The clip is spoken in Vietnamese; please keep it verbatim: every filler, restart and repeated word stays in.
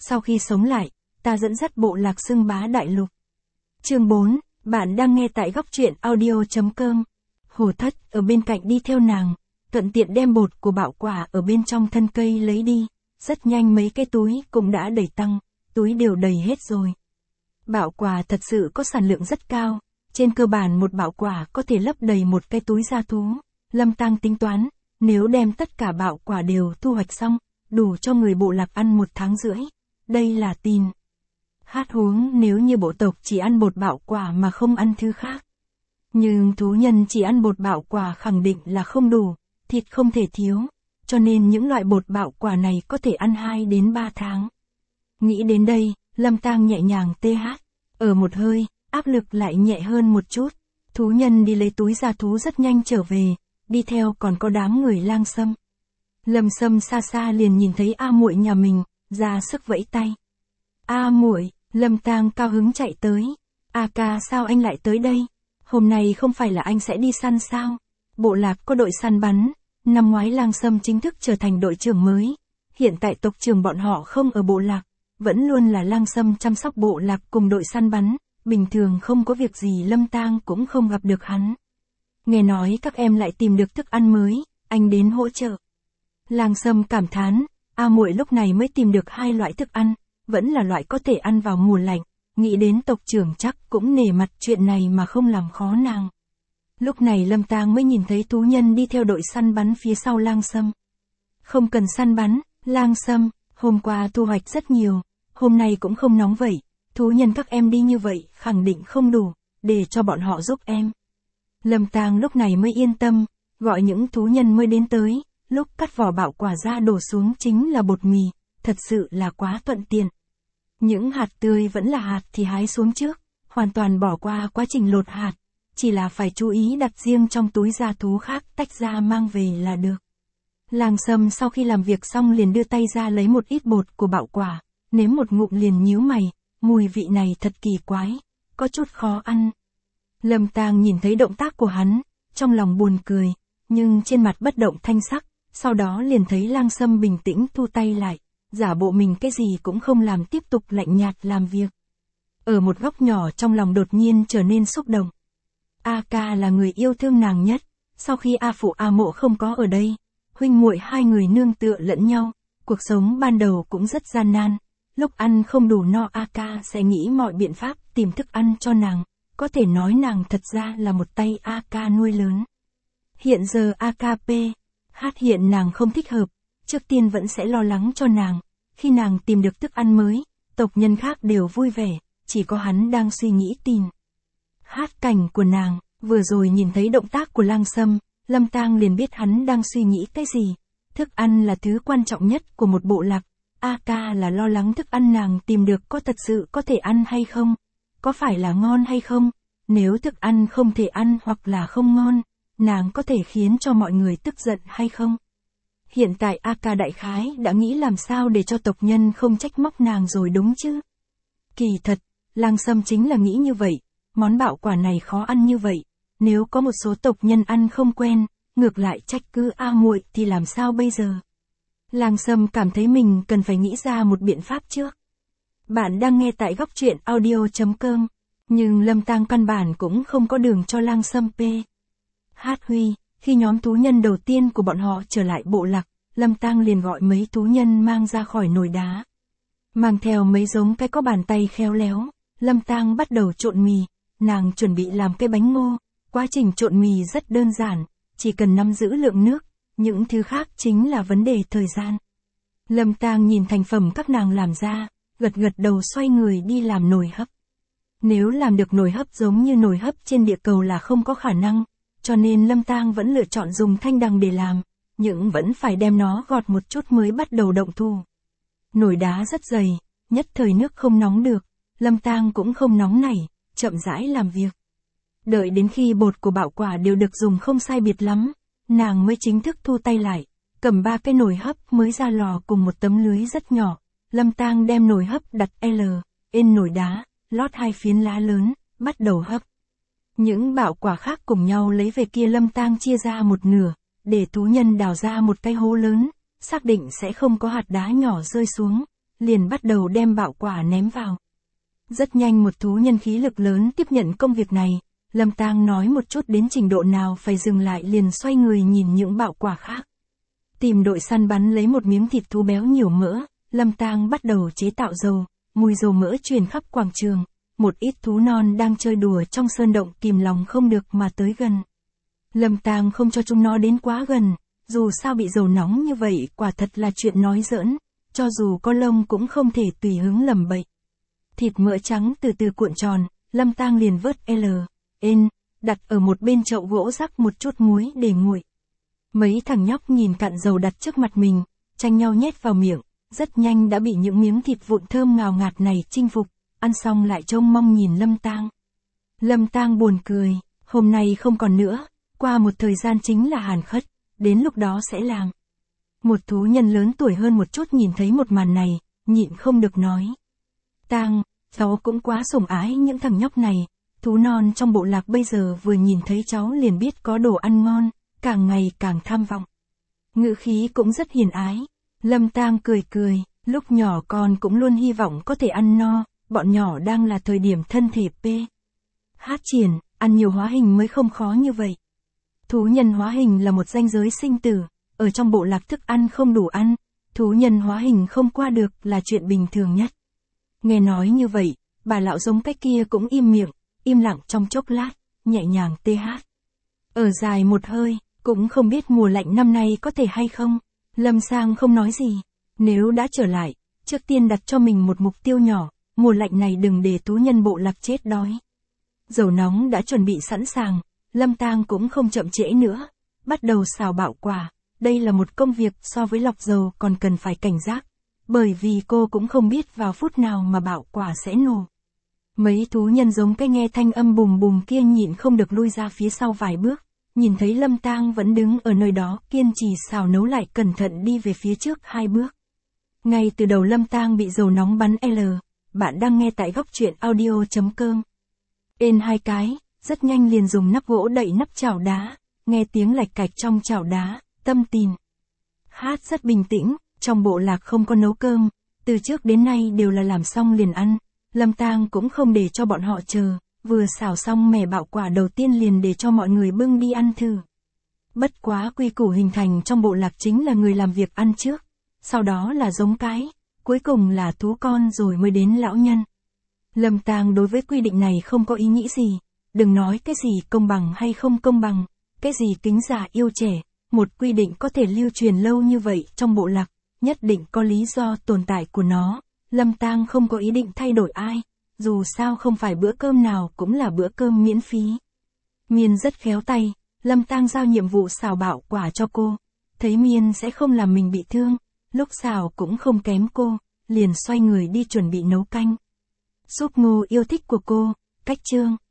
Sau khi sống lại, ta dẫn dắt bộ lạc xưng bá đại lục. Chương bốn, bạn đang nghe tại góc truyện audio chấm com. Hổ Thất ở bên cạnh đi theo nàng, thuận tiện đem bột của bạo quả ở bên trong thân cây lấy đi. Rất nhanh mấy cái túi cũng đã đầy tăng, túi đều đầy hết rồi. Bạo quả thật sự có sản lượng rất cao, trên cơ bản một bạo quả có thể lấp đầy một cái túi gia thú. Lâm Tăng tính toán, nếu đem tất cả bạo quả đều thu hoạch xong, đủ cho người bộ lạc ăn một tháng rưỡi. Đây là tin. Hát huống nếu như bộ tộc chỉ ăn bột bạo quả mà không ăn thứ khác. Nhưng thú nhân chỉ ăn bột bạo quả khẳng định là không đủ, thịt không thể thiếu, cho nên những loại bột bạo quả này có thể ăn hai đến ba tháng. Nghĩ đến đây, Lâm Tăng nhẹ nhàng tê hát, ở một hơi, áp lực lại nhẹ hơn một chút. Thú nhân đi lấy túi gia thú rất nhanh trở về, đi theo còn có đám người Lang Sâm. Lâm Sâm xa xa liền nhìn thấy A Muội nhà mình, ra sức vẫy tay. A Muội, Lâm Tăng cao hứng chạy tới. A ca sao anh lại tới đây? Hôm nay không phải là anh sẽ đi săn sao? Bộ lạc có đội săn bắn, năm ngoái Lang Sâm chính thức trở thành đội trưởng mới. Hiện tại tộc trưởng bọn họ không ở bộ lạc, vẫn luôn là Lang Sâm chăm sóc bộ lạc cùng đội săn bắn, bình thường không có việc gì Lâm Tăng cũng không gặp được hắn. Nghe nói các em lại tìm được thức ăn mới, anh đến hỗ trợ. Lang Sâm cảm thán, A Muội lúc này mới tìm được hai loại thức ăn, vẫn là loại có thể ăn vào mùa lạnh, nghĩ đến tộc trưởng chắc cũng nể mặt chuyện này mà không làm khó nàng. Lúc này Lâm Tăng mới nhìn thấy thú nhân đi theo đội săn bắn phía sau Lang Sâm. Không cần săn bắn, Lang Sâm, hôm qua thu hoạch rất nhiều, hôm nay cũng không nóng vậy, thú nhân các em đi như vậy khẳng định không đủ, để cho bọn họ giúp em. Lâm Tăng lúc này mới yên tâm, gọi những thú nhân mới đến tới, lúc cắt vỏ bạo quả ra đổ xuống chính là bột mì, thật sự là quá thuận tiện. Những hạt tươi vẫn là hạt thì hái xuống trước, hoàn toàn bỏ qua quá trình lột hạt, chỉ là phải chú ý đặt riêng trong túi gia thú khác tách ra mang về là được. Lang Sâm sau khi làm việc xong liền đưa tay ra lấy một ít bột của bạo quả, nếm một ngụm liền nhíu mày, mùi vị này thật kỳ quái, có chút khó ăn. Lâm Tăng nhìn thấy động tác của hắn, trong lòng buồn cười, nhưng trên mặt bất động thanh sắc, sau đó liền thấy Lang Sâm bình tĩnh thu tay lại, giả bộ mình cái gì cũng không làm tiếp tục lạnh nhạt làm việc. Ở một góc nhỏ trong lòng đột nhiên trở nên xúc động. A ca là người yêu thương nàng nhất, sau khi A phụ A mộ không có ở đây, huynh muội hai người nương tựa lẫn nhau, cuộc sống ban đầu cũng rất gian nan, lúc ăn không đủ no A ca sẽ nghĩ mọi biện pháp tìm thức ăn cho nàng, có thể nói nàng thật ra là một tay A ca nuôi lớn. Hiện giờ A ca pê, hát hiện nàng không thích hợp, trước tiên vẫn sẽ lo lắng cho nàng, khi nàng tìm được thức ăn mới, tộc nhân khác đều vui vẻ, chỉ có hắn đang suy nghĩ tìm. Hát cảnh của nàng, vừa rồi nhìn thấy động tác của Lang Sâm, Lâm Tăng liền biết hắn đang suy nghĩ cái gì. Thức ăn là thứ quan trọng nhất của một bộ lạc, A ca là lo lắng thức ăn nàng tìm được có thật sự có thể ăn hay không, có phải là ngon hay không, nếu thức ăn không thể ăn hoặc là không ngon, nàng có thể khiến cho mọi người tức giận hay không. Hiện tại A ca đại khái đã nghĩ làm sao để cho tộc nhân không trách móc nàng rồi đúng chứ. Kỳ thật, Lang Sâm chính là nghĩ như vậy, món bạo quả này khó ăn như vậy, nếu có một số tộc nhân ăn không quen, ngược lại trách cứ A Muội thì làm sao bây giờ. Lang Sâm cảm thấy mình cần phải nghĩ ra một biện pháp trước. Bạn đang nghe tại góc truyện audio chấm com, nhưng Lâm Tăng căn bản cũng không có đường cho Lang Sâm pê. Hát huy, khi nhóm thú nhân đầu tiên của bọn họ trở lại bộ lạc, Lâm Tăng liền gọi mấy thú nhân mang ra khỏi nồi đá. Mang theo mấy giống cái có bàn tay khéo léo, Lâm Tăng bắt đầu trộn mì, nàng chuẩn bị làm cái bánh ngô, quá trình trộn mì rất đơn giản, chỉ cần nắm giữ lượng nước, những thứ khác chính là vấn đề thời gian. Lâm Tăng nhìn thành phẩm các nàng làm ra, gật gật đầu xoay người đi làm nồi hấp. Nếu làm được nồi hấp giống như nồi hấp trên địa cầu là không có khả năng, cho nên Lâm Tăng vẫn lựa chọn dùng thanh đằng để làm, nhưng vẫn phải đem nó gọt một chút mới bắt đầu động thủ. Nồi đá rất dày, nhất thời nước không nóng được, Lâm Tăng cũng không nóng nảy, chậm rãi làm việc. Đợi đến khi bột của bạo quả đều được dùng không sai biệt lắm, nàng mới chính thức thu tay lại, cầm ba cái nồi hấp mới ra lò cùng một tấm lưới rất nhỏ. Lâm Tăng đem nồi hấp đặt L, trên nồi đá, lót hai phiến lá lớn, bắt đầu hấp. Những bạo quả khác cùng nhau lấy về kia Lâm Tăng chia ra một nửa, để thú nhân đào ra một cái hố lớn, xác định sẽ không có hạt đá nhỏ rơi xuống, liền bắt đầu đem bạo quả ném vào. Rất nhanh một thú nhân khí lực lớn tiếp nhận công việc này, Lâm Tang nói một chút đến trình độ nào phải dừng lại liền xoay người nhìn những bạo quả khác. Tìm đội săn bắn lấy một miếng thịt thú béo nhiều mỡ, Lâm Tang bắt đầu chế tạo dầu, mùi dầu mỡ truyền khắp quảng trường, một ít thú non đang chơi đùa trong sơn động kìm lòng không được mà tới gần. Lâm Tang không cho chúng nó đến quá gần, dù sao bị dầu nóng như vậy quả thật là chuyện nói giỡn, cho dù có lông cũng không thể tùy hứng lầm bậy. Thịt mỡ trắng từ từ cuộn tròn, Lâm Tang liền vớt L, N, đặt ở một bên chậu gỗ rắc một chút muối để nguội. Mấy thằng nhóc nhìn cạn dầu đặt trước mặt mình, tranh nhau nhét vào miệng, rất nhanh đã bị những miếng thịt vụn thơm ngào ngạt này chinh phục, ăn xong lại trông mong nhìn Lâm Tang. Lâm Tang buồn cười, hôm nay không còn nữa, qua một thời gian chính là hàn khất, đến lúc đó sẽ làm. Một thú nhân lớn tuổi hơn một chút nhìn thấy một màn này, nhịn không được nói. Tang, cháu cũng quá sủng ái những thằng nhóc này, thú non trong bộ lạc bây giờ vừa nhìn thấy cháu liền biết có đồ ăn ngon, càng ngày càng tham vọng. Ngữ khí cũng rất hiền ái. Lâm Tang cười cười, lúc nhỏ con cũng luôn hy vọng có thể ăn no, bọn nhỏ đang là thời điểm thân thể p. Hát triển, ăn nhiều hóa hình mới không khó như vậy. Thú nhân hóa hình là một ranh giới sinh tử, ở trong bộ lạc thức ăn không đủ ăn, thú nhân hóa hình không qua được là chuyện bình thường nhất. Nghe nói như vậy, bà lão giống cái kia cũng im miệng, im lặng trong chốc lát, nhẹ nhàng tê hát. Ở dài một hơi, cũng không biết mùa lạnh năm nay có thể hay không. Lâm Sang không nói gì, nếu đã trở lại, trước tiên đặt cho mình một mục tiêu nhỏ, mùa lạnh này đừng để thú nhân bộ lạc chết đói. Dầu nóng đã chuẩn bị sẵn sàng, Lâm Tang cũng không chậm trễ nữa, bắt đầu xào bạo quả, đây là một công việc so với lọc dầu còn cần phải cảnh giác, bởi vì cô cũng không biết vào phút nào mà bạo quả sẽ nổ. Mấy thú nhân giống cái nghe thanh âm bùm bùm kia nhịn không được lui ra phía sau vài bước, nhìn thấy Lâm Tang vẫn đứng ở nơi đó kiên trì xào nấu lại cẩn thận đi về phía trước hai bước. Ngay từ đầu Lâm Tang bị dầu nóng bắn L, bạn đang nghe tại góc truyện audio.com. Ên hai cái, rất nhanh liền dùng nắp gỗ đậy nắp chảo đá, nghe tiếng lạch cạch trong chảo đá, tâm tin. Hát rất bình tĩnh, trong bộ lạc không có nấu cơm, từ trước đến nay đều là làm xong liền ăn, Lâm Tang cũng không để cho bọn họ chờ, vừa xào xong mẻ bạo quả đầu tiên liền để cho mọi người bưng đi ăn thử. Bất quá quy củ hình thành trong bộ lạc chính là người làm việc ăn trước, sau đó là giống cái, cuối cùng là thú con rồi mới đến lão nhân. Lâm Tang đối với quy định này không có ý nghĩ gì, đừng nói cái gì công bằng hay không công bằng, cái gì kính già yêu trẻ, một quy định có thể lưu truyền lâu như vậy trong bộ lạc, nhất định có lý do tồn tại của nó. Lâm Tang không có ý định thay đổi ai, dù sao không phải bữa cơm nào cũng là bữa cơm miễn phí. Miên rất khéo tay, Lâm Tang giao nhiệm vụ xào bạo quả cho cô, thấy Miên sẽ không làm mình bị thương, lúc xào cũng không kém cô, liền xoay người đi chuẩn bị nấu canh. Súp ngô yêu thích của cô, cách chương.